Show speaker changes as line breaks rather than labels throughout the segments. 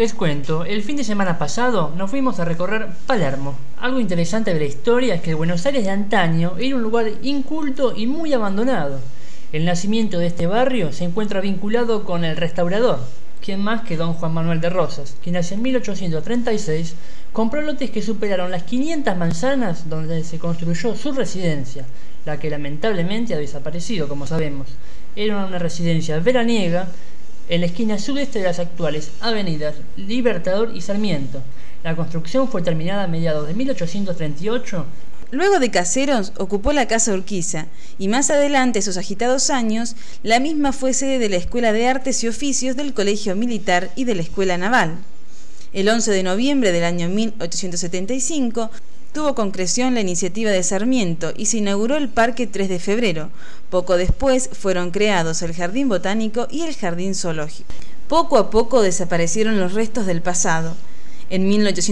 Les cuento, el fin de semana pasado nos fuimos a recorrer Palermo. Algo interesante de la historia es que el Buenos Aires de antaño era un lugar inculto y muy abandonado. El nacimiento de este barrio se encuentra vinculado con el Restaurador, quien más que don Juan Manuel de Rosas, quien hacia 1836 compró lotes que superaron las 500 manzanas donde se construyó su residencia, la que lamentablemente ha desaparecido, como sabemos. Era una residencia veraniega en la esquina sudeste de las actuales avenidas Libertador y Sarmiento. La construcción fue terminada a mediados de 1838.
Luego de Caseros ocupó la Casa Urquiza y más adelante, esos agitados años, la misma fue sede de la Escuela de Artes y Oficios del Colegio Militar y de la Escuela Naval. El 11 de noviembre del año 1875 tuvo concreción la iniciativa de Sarmiento y se inauguró el Parque 3 de Febrero. Poco después fueron creados el Jardín Botánico y el Jardín Zoológico. Poco a poco desaparecieron los restos del pasado. En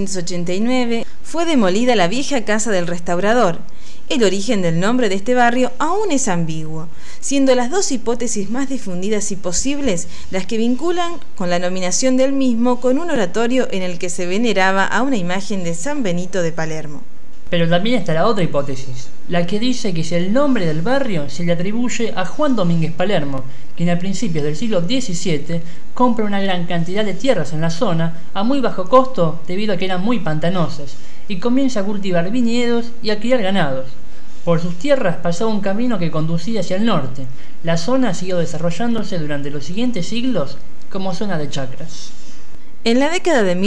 1889 fue demolida la vieja casa del Restaurador. El origen del nombre de este barrio aún es ambiguo, siendo las dos hipótesis más difundidas y posibles las que vinculan con la nominación del mismo con un oratorio en el que se veneraba a una imagen de San Benito de Palermo.
Pero también está la otra hipótesis, la que dice que el nombre del barrio se le atribuye a Juan Domínguez Palermo, quien a principios del siglo XVII compra una gran cantidad de tierras en la zona a muy bajo costo debido a que eran muy pantanosas, y comienza a cultivar viñedos y a criar ganados. Por sus tierras pasaba un camino que conducía hacia el norte. La zona siguió desarrollándose durante los siguientes siglos como zona de chacras.
En la década de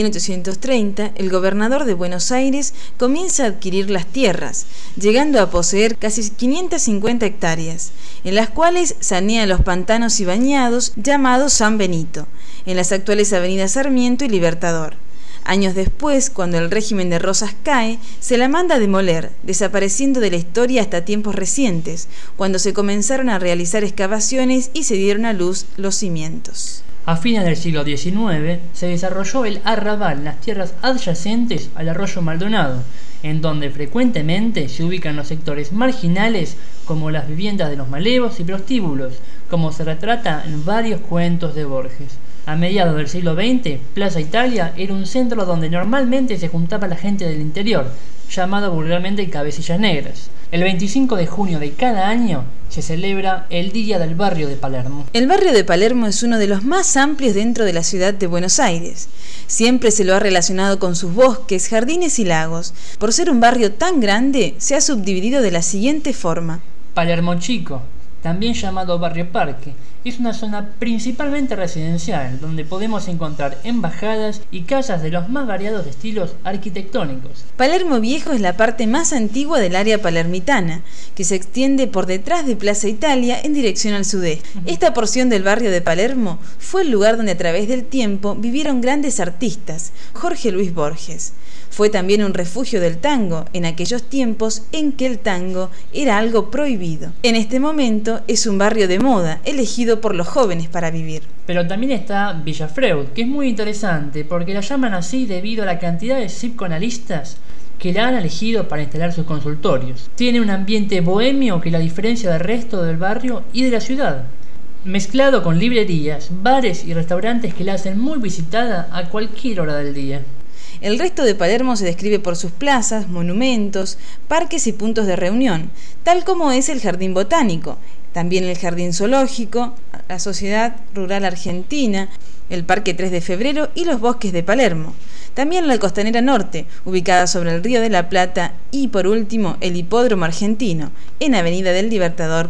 1830, el gobernador de Buenos Aires comienza a adquirir las tierras, llegando a poseer casi 550 hectáreas, en las cuales sanea los pantanos y bañados llamados San Benito, en las actuales avenidas Sarmiento y Libertador. Años después, cuando el régimen de Rosas cae, se la manda a demoler, desapareciendo de la historia hasta tiempos recientes, cuando se comenzaron a realizar excavaciones y se dieron a luz los cimientos.
A fines del siglo XIX se desarrolló el arrabal en las tierras adyacentes al arroyo Maldonado, en donde frecuentemente se ubican los sectores marginales como las viviendas de los malevos y prostíbulos, como se retrata en varios cuentos de Borges. A mediados del siglo XX, Plaza Italia era un centro donde normalmente se juntaba la gente del interior, llamado vulgarmente Cabecillas Negras. El 25 de junio de cada año se celebra el Día del Barrio de Palermo.
El barrio de Palermo es uno de los más amplios dentro de la ciudad de Buenos Aires. Siempre se lo ha relacionado con sus bosques, jardines y lagos. Por ser un barrio tan grande, se ha subdividido de la siguiente forma.
Palermo Chico, también llamado Barrio Parque, es una zona principalmente residencial, donde podemos encontrar embajadas y casas de los más variados estilos arquitectónicos.
Palermo Viejo es la parte más antigua del área palermitana, que se extiende por detrás de Plaza Italia en dirección al sudeste. Esta porción del barrio de Palermo fue el lugar donde a través del tiempo vivieron grandes artistas, Jorge Luis Borges. Fue también un refugio del tango en aquellos tiempos en que el tango era algo prohibido. En este momento es un barrio de moda, elegido por los jóvenes para vivir.
Pero también está Villa Freud, que es muy interesante porque la llaman así debido a la cantidad de psicoanalistas que la han elegido para instalar sus consultorios. Tiene un ambiente bohemio que la diferencia del resto del barrio y de la ciudad, mezclado con librerías, bares y restaurantes que la hacen muy visitada a cualquier hora del día.
El resto de Palermo se describe por sus plazas, monumentos, parques y puntos de reunión, tal como es el Jardín Botánico, también el Jardín Zoológico, la Sociedad Rural Argentina, el Parque 3 de Febrero y los bosques de Palermo. También la Costanera Norte, ubicada sobre el Río de la Plata, y por último el Hipódromo Argentino, en Avenida del Libertador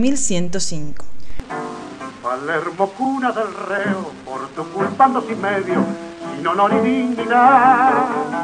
4105.
Palermo, cuna del reo, por tu culpa ando sin medio, sin honor y dignidad.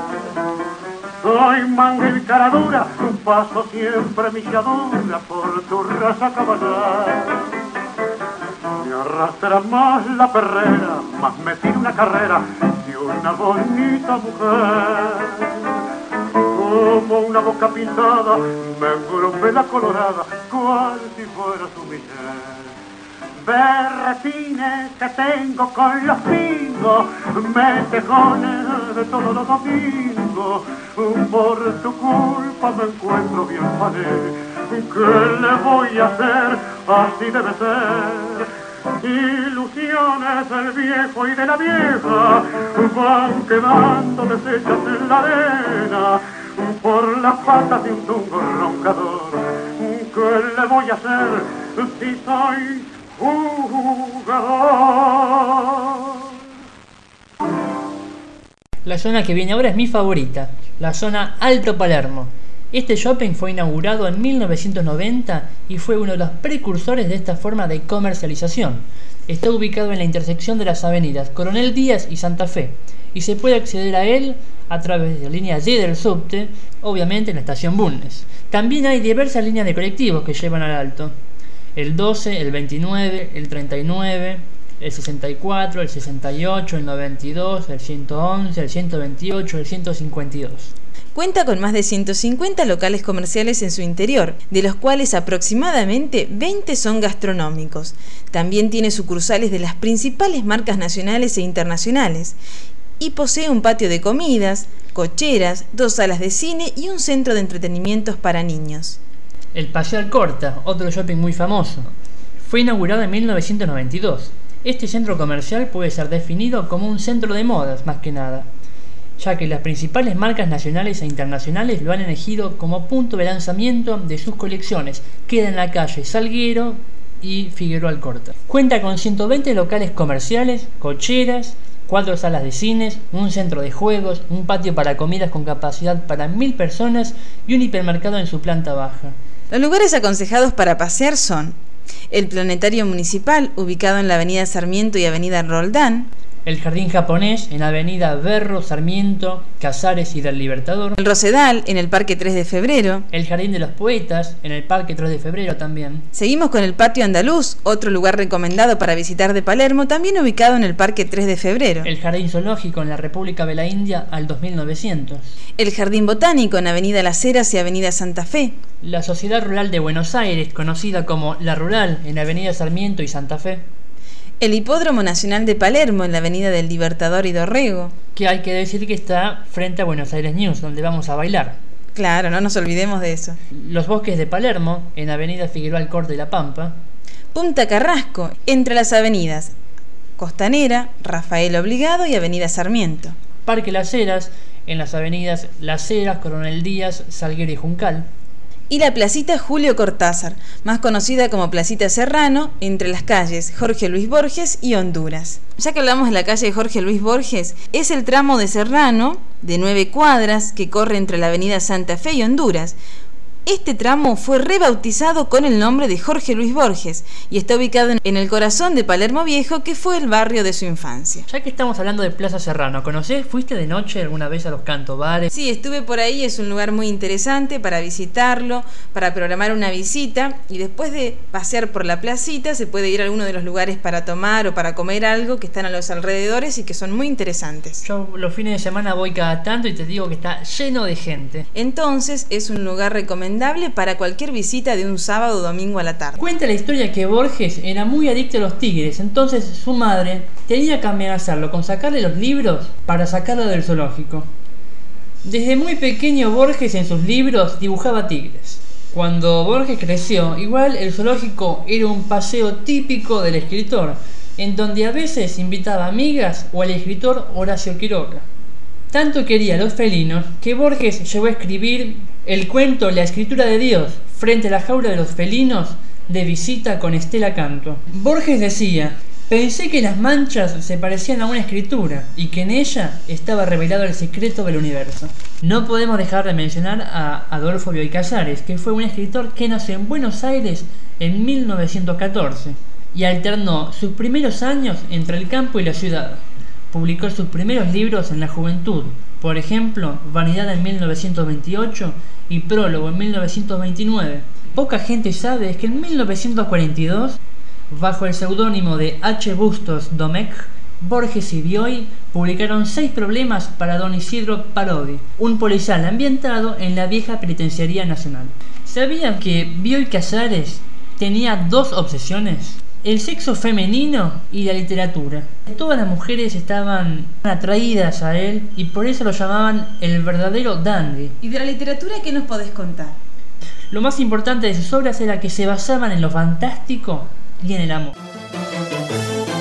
Soy manga y cara dura, paso siempre milladura por tu raza caballar. Me arrastra más la perrera, más me tira una carrera de una bonita mujer. Como una boca pintada, me engrupe la colorada, cual si fuera su mujer. Berretines que tengo con los pingos, metejones de todos los domingos, por tu culpa me encuentro bien pané. ¿Qué le voy a hacer? Así debe ser. Ilusiones del viejo y de la vieja van quedando deshechas en la arena por las patas de un tungo roncador. ¿Qué le voy a hacer si soy jugador?
La zona que viene ahora es mi favorita, la zona Alto Palermo. Este shopping fue inaugurado en 1990 y fue uno de los precursores de esta forma de comercialización. Está ubicado en la intersección de las avenidas Coronel Díaz y Santa Fe y se puede acceder a él a través de la línea Y del subte, obviamente en la estación Bulnes. También hay diversas líneas de colectivos que llevan al Alto: el 12, el 29, el 39, el 64, el 68, el 92, el 111, el 128, el 152.
Cuenta con más de 150 locales comerciales en su interior, de los cuales aproximadamente 20 son gastronómicos. También tiene sucursales de las principales marcas nacionales e internacionales y posee un patio de comidas, cocheras, 2 salas de cine y un centro de entretenimientos para niños.
El Paseo Alcorta, otro shopping muy famoso, fue inaugurado en 1992. Este centro comercial puede ser definido como un centro de modas más que nada, ya que las principales marcas nacionales e internacionales lo han elegido como punto de lanzamiento de sus colecciones. Queda en la calle Salguero y Figueroa Alcorta. Cuenta con 120 locales comerciales, cocheras, 4 salas de cines, un centro de juegos, un patio para comidas con capacidad para 1000 personas y un hipermercado en su planta baja.
Los lugares aconsejados para pasear son el Planetario Municipal, ubicado en la avenida Sarmiento y avenida Roldán;
el Jardín Japonés en avenida Berro, Sarmiento, Casares y del Libertador;
el Rosedal en el Parque 3 de Febrero;
el Jardín de los Poetas en el Parque 3 de Febrero también.
Seguimos con el Patio Andaluz, otro lugar recomendado para visitar de Palermo, también ubicado en el Parque 3 de Febrero;
el Jardín Zoológico en la República de la India al 2900;
el Jardín Botánico en avenida Las Heras y avenida Santa Fe;
la Sociedad Rural de Buenos Aires, conocida como La Rural, en avenida Sarmiento y Santa Fe;
el Hipódromo Nacional de Palermo en la avenida del Libertador y Dorrego,
que hay que decir que está frente a Buenos Aires News, donde vamos a bailar.
Claro, no nos olvidemos de eso.
Los Bosques de Palermo en avenida Figueroa Alcorta y La Pampa;
Punta Carrasco entre las avenidas Costanera, Rafael Obligado y avenida Sarmiento;
Parque Las Heras en las avenidas Las Heras, Coronel Díaz, Salguero y Juncal;
y la Placita Julio Cortázar, más conocida como Placita Serrano, entre las calles Jorge Luis Borges y Honduras. Ya que hablamos de la calle Jorge Luis Borges, es el tramo de Serrano, de 9 cuadras, que corre entre la avenida Santa Fe y Honduras. Este tramo fue rebautizado con el nombre de Jorge Luis Borges y está ubicado en el corazón de Palermo Viejo, que fue el barrio de su infancia.
Ya que estamos hablando de Plaza Serrano, ¿conocés? ¿Fuiste de noche alguna vez a los cantobares?
Sí, estuve por ahí, es un lugar muy interesante para visitarlo, para programar una visita, y después de pasear por la placita se puede ir a alguno de los lugares para tomar o para comer algo que están a los alrededores y que son muy interesantes.
Yo los fines de semana voy cada tanto y te digo que está lleno de gente.
Entonces es un lugar recomendable para cualquier visita de un sábado o domingo a la tarde.
Cuenta la historia que Borges era muy adicto a los tigres, entonces su madre tenía que amenazarlo con sacarle los libros para sacarlo del zoológico. Desde muy pequeño Borges en sus libros dibujaba tigres. Cuando Borges creció, igual el zoológico era un paseo típico del escritor, en donde a veces invitaba amigas o al escritor Horacio Quiroga. Tanto quería a los felinos que Borges llegó a escribir el cuento La escritura de Dios frente a la jaula de los felinos de visita con Estela Canto. Borges decía: pensé que las manchas se parecían a una escritura y que en ella estaba revelado el secreto del universo. No podemos dejar de mencionar a Adolfo Bioy Casares, que fue un escritor que nació en Buenos Aires en 1914 y alternó sus primeros años entre el campo y la ciudad. Publicó sus primeros libros en la juventud, por ejemplo, Vanidad en 1928 y Prólogo en 1929. Poca gente sabe es que en 1942, bajo el seudónimo de H. Bustos Domecq, Borges y Bioy publicaron 6 problemas para don Isidro Parodi, un policial ambientado en la vieja penitenciaría nacional. ¿Sabían que Bioy Casares tenía 2 obsesiones? El sexo femenino y la literatura. Todas las mujeres estaban atraídas a él y por eso lo llamaban el verdadero dandy.
¿Y de la literatura qué nos podés contar?
Lo más importante de sus obras era que se basaban en lo fantástico y en el amor.
Thank you.